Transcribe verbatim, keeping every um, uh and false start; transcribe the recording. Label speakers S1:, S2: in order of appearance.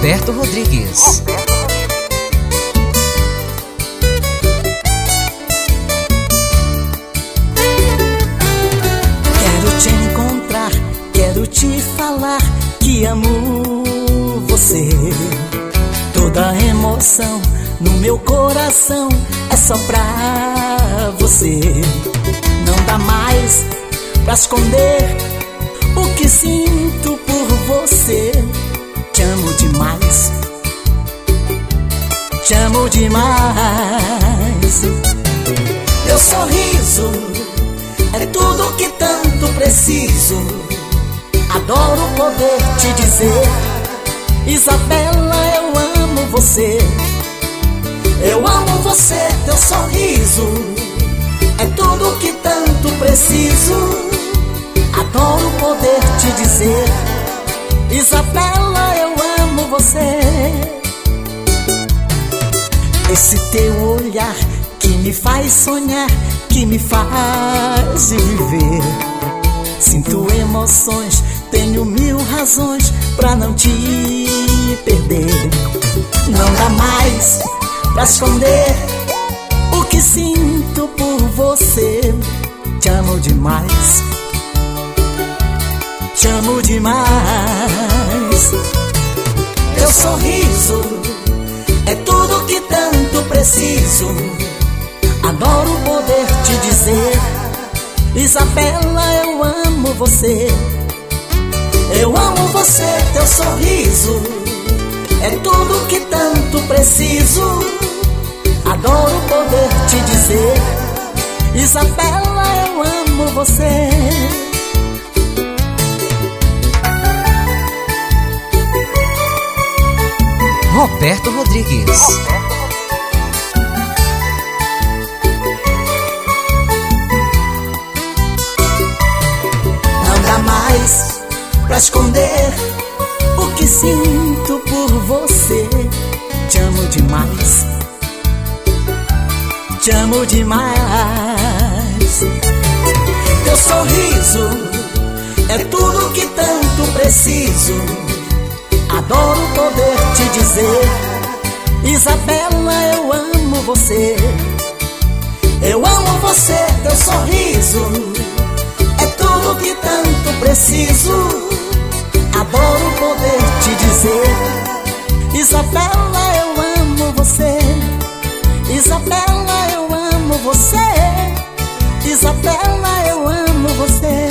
S1: Roberto Rodrigues.
S2: Quero te encontrar, quero te falar que amo você. Toda emoção no meu coração é só pra você. Não dá mais pra esconder o que sinto por você. Te amo demais, te amo demais. Teu sorriso é tudo que tanto preciso. Adoro poder te dizer, Isabela, eu amo você. Eu amo você, teu sorriso é tudo que tanto preciso. Adoro poder te dizer, Isabela, eu amo você. Esse teu olhar que me faz sonhar, que me faz viver. Sinto emoções, tenho mil razões pra não te perder. Não dá mais pra esconder o que sinto por você. Te amo demais, te amo demais. Teu sorriso é tudo que tanto preciso. Adoro poder te dizer, Isabela, eu amo você. Eu amo você, teu sorriso é tudo que tanto preciso. Adoro poder te dizer, Isabela, eu amo você.
S1: Roberto Rodrigues.
S2: Não dá mais pra esconder o que sinto por você. Te amo demais, te amo demais. Teu sorriso é tudo que tanto preciso. Adoro poder te dizer, Isabela, eu amo você. Eu amo você, teu sorriso é tudo que tanto preciso. Adoro poder te dizer, Isabela, eu amo você. Isabela, eu amo você. Isabela, eu amo você.